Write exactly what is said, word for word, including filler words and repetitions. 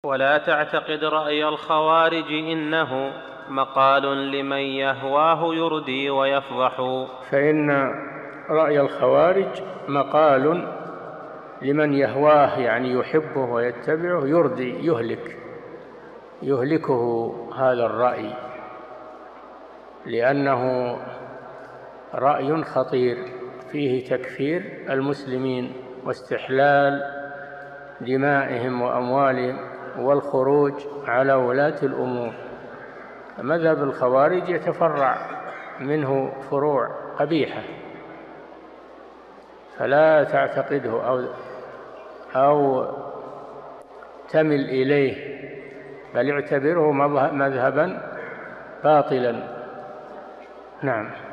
ولا تعتقد رأي الخوارج إنه مقال لمن يهواه يردي ويفضح. فإن رأي الخوارج مقال لمن يهواه، يعني يحبه ويتبعه، يردي يهلك يهلكه هذا الرأي، لأنه رأي خطير فيه تكفير المسلمين واستحلال دمائهم وأموالهم والخروج على ولاة الأمور. مذهب الخوارج يتفرع منه فروع قبيحة، فلا تعتقده أو, أو تمل إليه، بل اعتبره مذهبا باطلا. نعم.